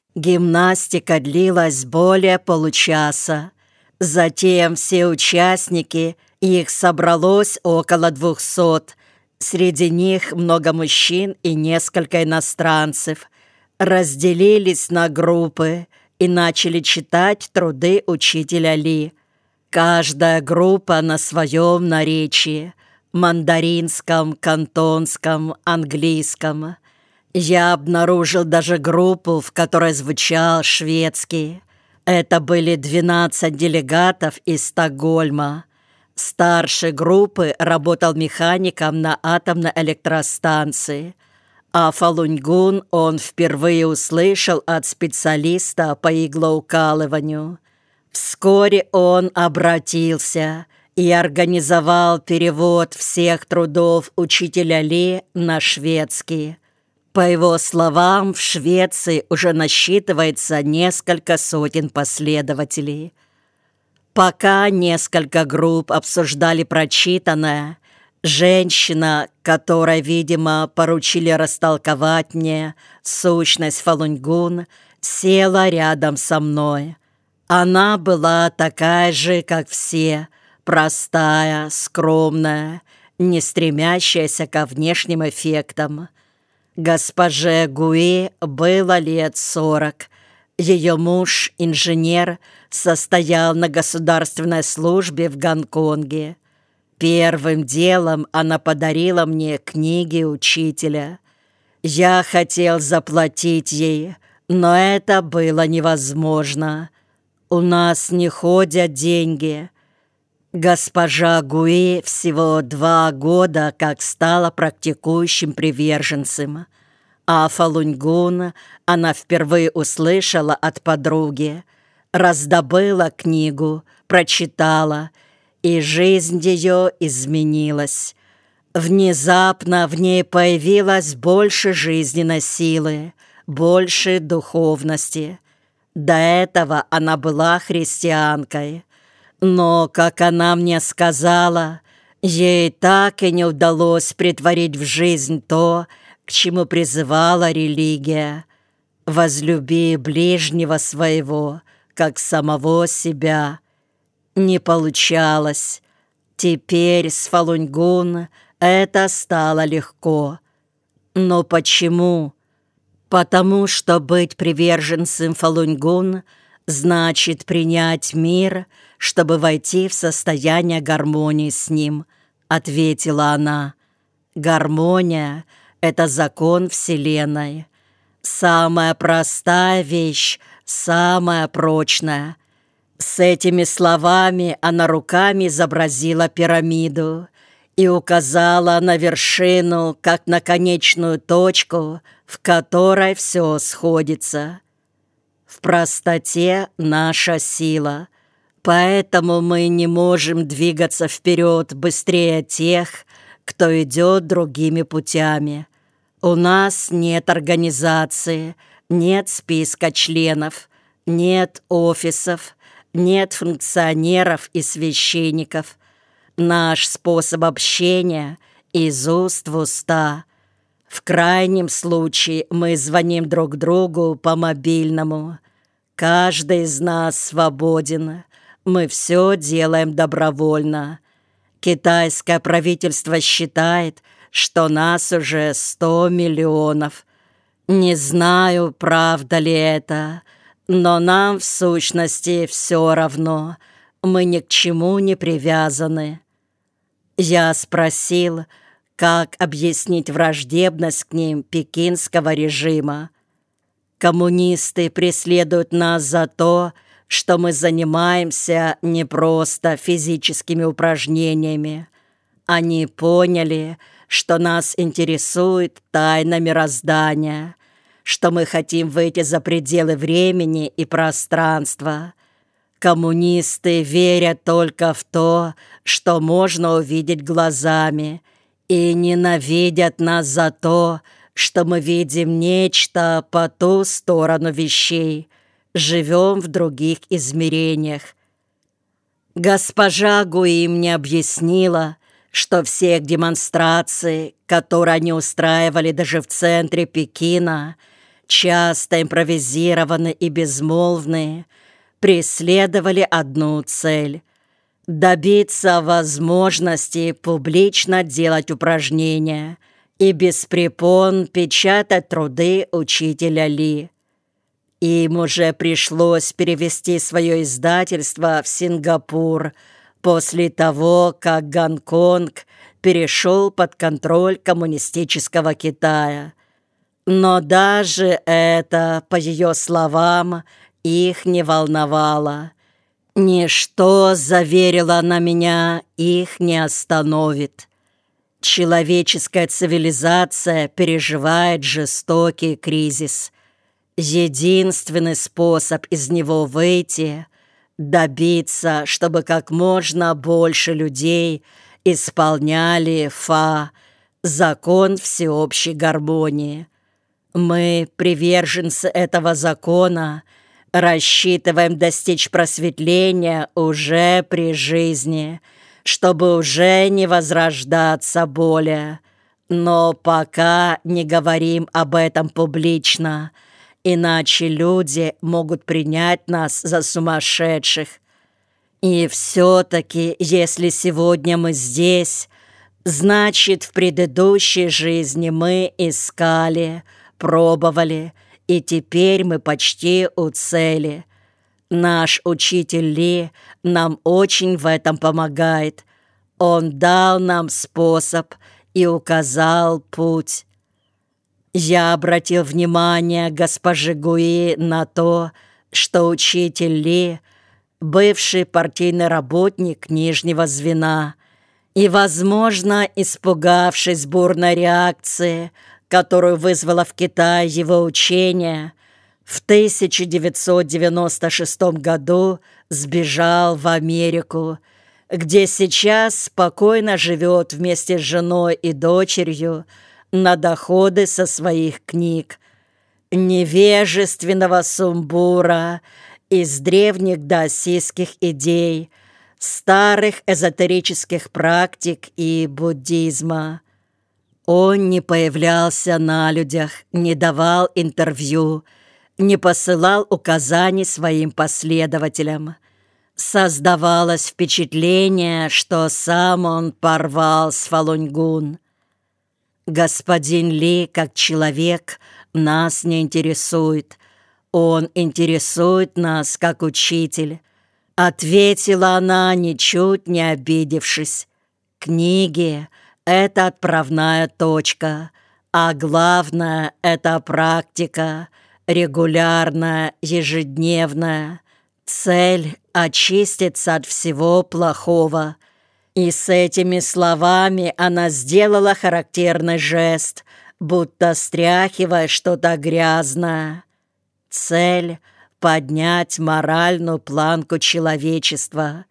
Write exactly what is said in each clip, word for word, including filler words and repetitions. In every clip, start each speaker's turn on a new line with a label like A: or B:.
A: Гимнастика длилась более получаса. Затем все участники, их собралось около двухсот, среди них много мужчин и несколько иностранцев, разделились на группы и начали читать труды учителя Ли. Каждая группа на своем наречии – мандаринском, кантонском, английском. Я обнаружил даже группу, в которой звучал шведский. Это были двенадцать делегатов из Стокгольма. Старший группы работал механиком на атомной электростанции, а Фалуньгун он впервые услышал от специалиста по иглоукалыванию. Вскоре он обратился и организовал перевод всех трудов учителя Ли на шведский. По его словам, в Швеции уже насчитывается несколько сотен последователей. Пока несколько групп обсуждали прочитанное, женщина, которой, видимо, поручили растолковать мне сущность Фалуньгун, села рядом со мной. Она была такая же, как все, простая, скромная, не стремящаяся ко внешним эффектам. Госпоже Гуи было лет сорок. Ее муж, инженер, состоял на государственной службе в Гонконге. Первым делом она подарила мне книги учителя. Я хотел заплатить ей, но это было невозможно. У нас не ходят деньги. Госпожа Гуи всего два года как стала практикующим приверженцем, а Фалуньгун она впервые услышала от подруги, раздобыла книгу, прочитала, и жизнь ее изменилась. Внезапно в ней появилось больше жизненной силы, больше духовности. До этого она была христианкой. Но, как она мне сказала, ей так и не удалось претворить в жизнь то, к чему призывала религия. «Возлюби ближнего своего, как самого себя». Не получалось. Теперь с Фалуньгун это стало легко. Но почему? Потому что быть приверженцем Фалуньгун значит принять мир, чтобы войти в состояние гармонии с ним, ответила она. Гармония — это закон Вселенной. Самая простая вещь, самая прочная. С этими словами она руками изобразила пирамиду и указала на вершину, как на конечную точку, в которой все сходится. В простоте наша сила, поэтому мы не можем двигаться вперед быстрее тех, кто идет другими путями. У нас нет организации, нет списка членов, нет офисов, нет функционеров и священников. Наш способ общения из уст в уста. В крайнем случае мы звоним друг другу по мобильному. Каждый из нас свободен. Мы все делаем добровольно. Китайское правительство считает, что нас уже сто миллионов. Не знаю, правда ли это, но нам в сущности все равно. Мы ни к чему не привязаны. Я спросил, как объяснить враждебность к ним пекинского режима. Коммунисты преследуют нас за то, что мы занимаемся не просто физическими упражнениями. Они поняли, что нас интересует тайна мироздания, что мы хотим выйти за пределы времени и пространства. Коммунисты верят только в то, что можно увидеть глазами, и ненавидят нас за то, что мы видим нечто по ту сторону вещей, живем в других измерениях. Госпожа Гуи мне объяснила, что все демонстрации, которые они устраивали даже в центре Пекина, часто импровизированные и безмолвные, преследовали одну цель – добиться возможности публично делать упражнения и без препон печатать труды учителя Ли. Им уже пришлось перевести свое издательство в Сингапур после того, как Гонконг перешел под контроль коммунистического Китая. Но даже это, по ее словам, их не волновало. Ничто, заверила она меня, их не остановит. Человеческая цивилизация переживает жестокий кризис. Единственный способ из него выйти – добиться, чтобы как можно больше людей исполняли Фа – закон всеобщей гармонии. Мы, приверженцы этого закона, рассчитываем достичь просветления уже при жизни, чтобы уже не возрождаться более. Но пока не говорим об этом публично, иначе люди могут принять нас за сумасшедших. И все-таки, если сегодня мы здесь, значит, в предыдущей жизни мы искали, пробовали, и теперь мы почти у цели. Наш учитель Ли нам очень в этом помогает. Он дал нам способ и указал путь. Я обратил внимание госпожи Гуи на то, что учитель Ли – бывший партийный работник нижнего звена, и, возможно, испугавшись бурной реакции, которую вызвало в Китае его учение, в тысяча девятьсот девяносто шестом году сбежал в Америку, где сейчас спокойно живет вместе с женой и дочерью на доходы со своих книг, невежественного сумбура из древних даосистских идей, старых эзотерических практик и буддизма. Он не появлялся на людях, не давал интервью, не посылал указаний своим последователям. Создавалось впечатление, что сам он порвал с Фалунь-Гун. Господин Ли, как человек, нас не интересует. Он интересует нас, как учитель. Ответила она, ничуть не обидевшись. Книги — это отправная точка, а главное — это практика, регулярная, ежедневная. Цель — очиститься от всего плохого. И с этими словами она сделала характерный жест, будто стряхивая что-то грязное. Цель — поднять моральную планку человечества.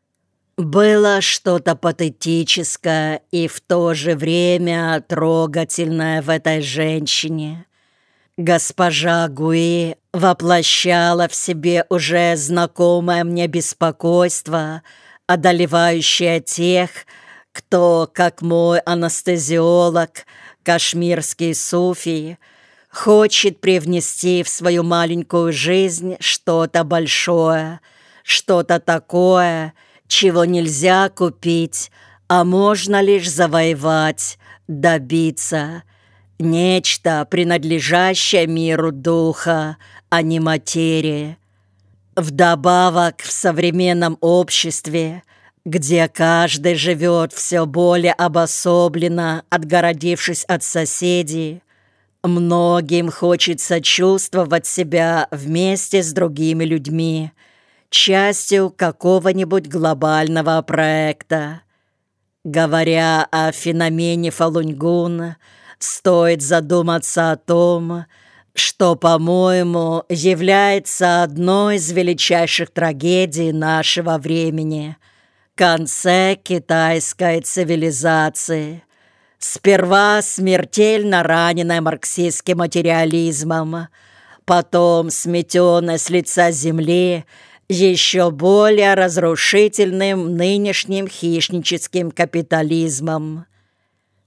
A: Было что-то патетическое и в то же время трогательное в этой женщине. Госпожа Гуи воплощала в себе уже знакомое мне беспокойство, одолевающее тех, кто, как мой анестезиолог, кашмирский суфий, хочет привнести в свою маленькую жизнь что-то большое, что-то такое, чего нельзя купить, а можно лишь завоевать, добиться. Нечто, принадлежащее миру духа, а не материи. Вдобавок, в современном обществе, где каждый живет все более обособленно, отгородившись от соседей, многим хочется чувствовать себя вместе с другими людьми, частью какого-нибудь глобального проекта. Говоря о феномене Фалунь-Гун, стоит задуматься о том, что, по-моему, является одной из величайших трагедий нашего времени – конце китайской цивилизации, сперва смертельно раненной марксистским материализмом, потом сметенной с лица земли еще более разрушительным нынешним хищническим капитализмом.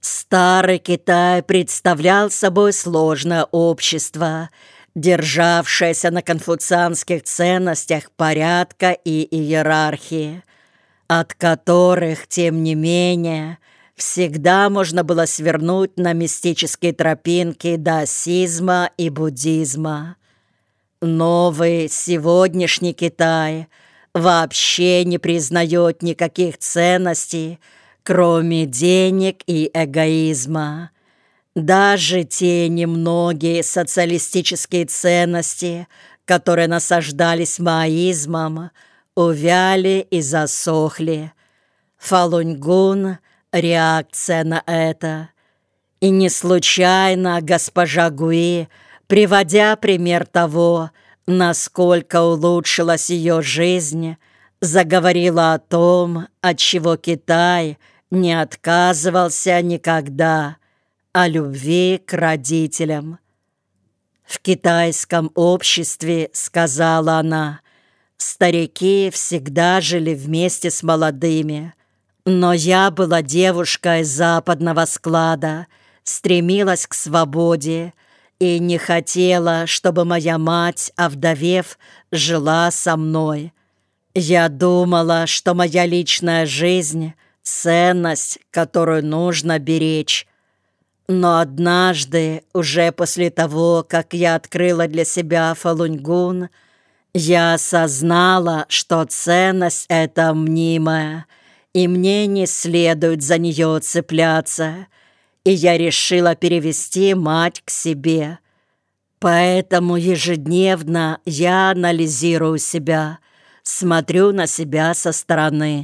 A: Старый Китай представлял собой сложное общество, державшееся на конфуцианских ценностях порядка и иерархии, от которых, тем не менее, всегда можно было свернуть на мистические тропинки даосизма и буддизма. Новый сегодняшний Китай вообще не признает никаких ценностей, кроме денег и эгоизма. Даже те немногие социалистические ценности, которые насаждались маоизмом, увяли и засохли. Фалунь-Гун — реакция на это. И не случайно госпожа Гуи, приводя пример того, насколько улучшилась ее жизнь, заговорила о том, от чего Китай не отказывался никогда, о любви к родителям. В китайском обществе, сказала она, старики всегда жили вместе с молодыми, но я была девушкой западного склада, стремилась к свободе и не хотела, чтобы моя мать, овдовев, жила со мной. Я думала, что моя личная жизнь — ценность, которую нужно беречь. Но однажды, уже после того, как я открыла для себя Фалунь-Гун, я осознала, что ценность эта мнимая, и мне не следует за нее цепляться, и я решила перевести мать к себе. Поэтому ежедневно я анализирую себя, смотрю на себя со стороны.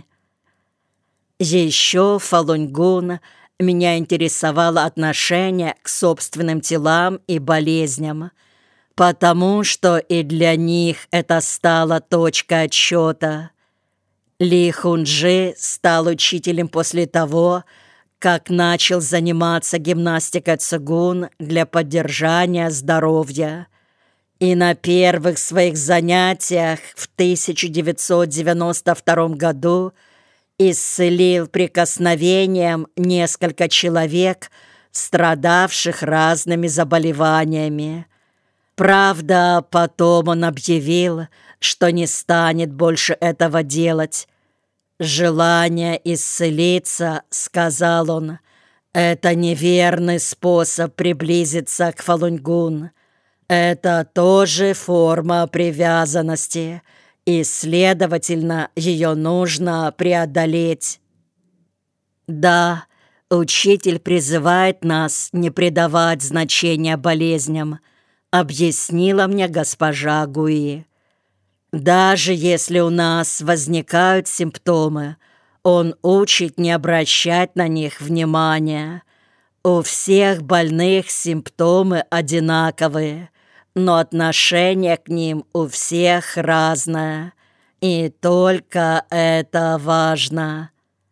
A: Еще Фалунь-Гун меня интересовало отношение к собственным телам и болезням, потому что и для них это стало точкой отсчета. Ли Хунджи стал учителем после того, как начал заниматься гимнастикой цигун для поддержания здоровья. И на первых своих занятиях в тысяча девятьсот девяносто втором году исцелил прикосновением несколько человек, страдавших разными заболеваниями. Правда, потом он объявил, что не станет больше этого делать. «Желание исцелиться, — сказал он, — это неверный способ приблизиться к Фалунь-Гун. Это тоже форма привязанности, и, следовательно, ее нужно преодолеть». Да, учитель призывает нас не придавать значения болезням, объяснила мне госпожа Гуи. Даже если у нас возникают симптомы, он учит не обращать на них внимания. У всех больных симптомы одинаковые, но отношение к ним у всех разное, и только это важно.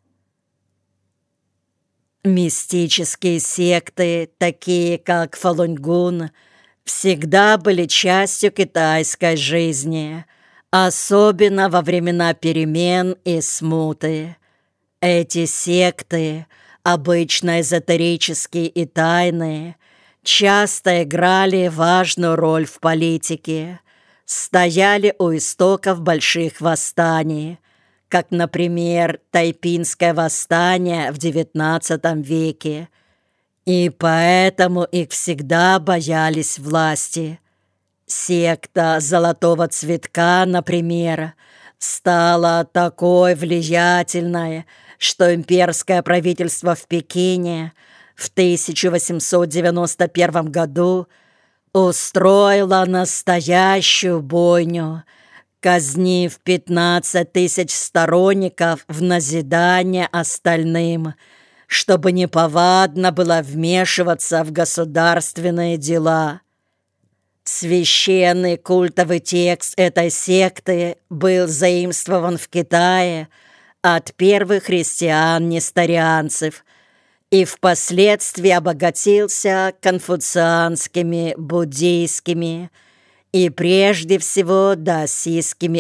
A: Мистические секты, такие как Фалунь-Гун, всегда были частью китайской жизни, особенно во времена перемен и смуты. Эти секты, обычно эзотерические и тайные, часто играли важную роль в политике, стояли у истоков больших восстаний, как, например, Тайпинское восстание в девятнадцатом веке, и поэтому их всегда боялись власти. Секта Золотого Цветка, например, стала такой влиятельной, что имперское правительство в Пекине в тысяча восемьсот девяносто первом году устроило настоящую бойню, казнив пятнадцать тысяч сторонников в назидание остальным, чтобы неповадно было вмешиваться в государственные дела. Священный культовый текст этой секты был заимствован в Китае от первых христиан-несторианцев и впоследствии обогатился конфуцианскими, буддийскими и прежде всего даосистскими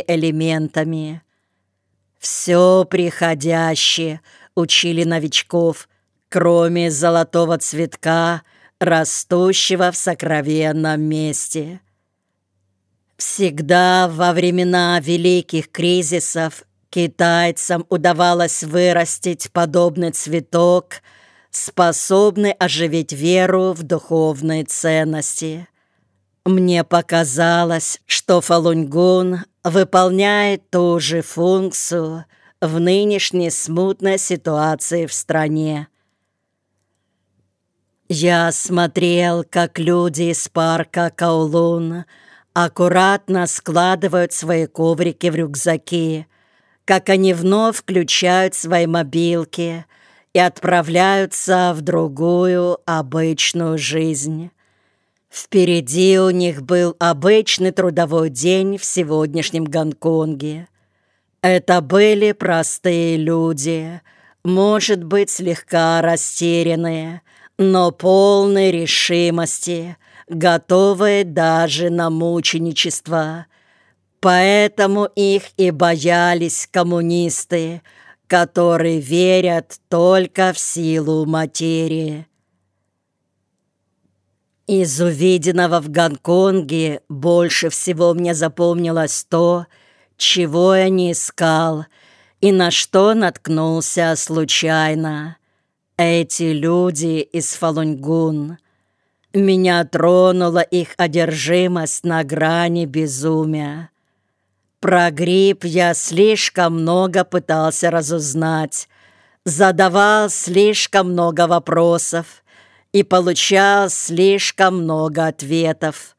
A: элементами. «Все приходящее», — учили новичков, кроме золотого цветка, растущего в сокровенном месте. Всегда во времена великих кризисов китайцам удавалось вырастить подобный цветок, способный оживить веру в духовные ценности. Мне показалось, что Фалуньгун выполняет ту же функцию в нынешней смутной ситуации в стране. Я смотрел, как люди из парка Каолун аккуратно складывают свои коврики в рюкзаки, как они вновь включают свои мобилки и отправляются в другую обычную жизнь. Впереди у них был обычный трудовой день в сегодняшнем Гонконге. Это были простые люди, может быть, слегка растерянные, но полной решимости, готовые даже на мученичество. Поэтому их и боялись коммунисты, которые верят только в силу материи. Из увиденного в Гонконге больше всего мне запомнилось то, чего я не искал и на что наткнулся случайно. Эти люди из Фалуньгун. Меня тронула их одержимость на грани безумия. Про грипп я слишком много пытался разузнать, задавал слишком много вопросов и получал слишком много ответов.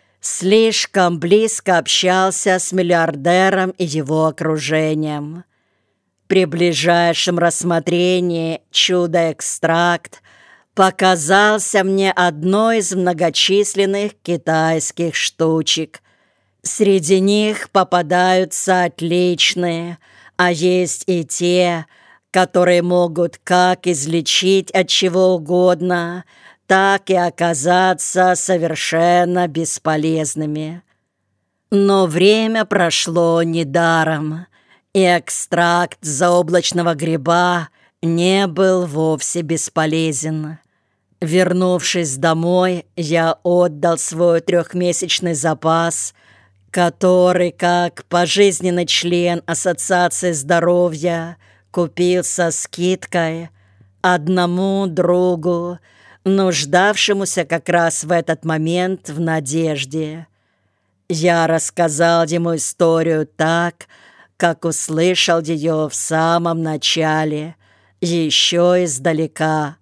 A: Слишком близко общался с миллиардером и его окружением. При ближайшем рассмотрении чудо-экстракт показался мне одной из многочисленных китайских штучек. Среди них попадаются отличные, а есть и те, которые могут как излечить от чего угодно, так и оказаться совершенно бесполезными. Но время прошло недаром, и экстракт заоблачного гриба не был вовсе бесполезен. Вернувшись домой, я отдал свой трехмесячный запас, который, как пожизненный член Ассоциации здоровья, купил со скидкой одному другу, нуждавшемуся как раз в этот момент в надежде. Я рассказал ему историю так, как услышал ее в самом начале, еще издалека,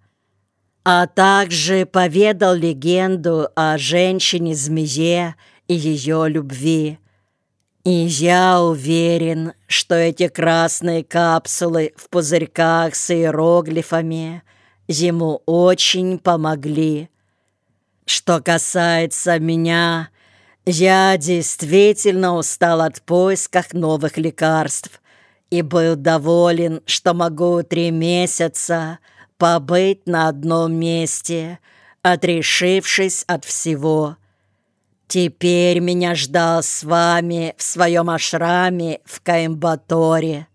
A: а также поведал легенду о женщине-змее и ее любви. И я уверен, что эти красные капсулы в пузырьках с иероглифами ему очень помогли. Что касается меня, я действительно устал от поисков новых лекарств и был доволен, что могу три месяца побыть на одном месте, отрешившись от всего. Теперь меня ждал с вами в своем ашраме в Коимбаторе.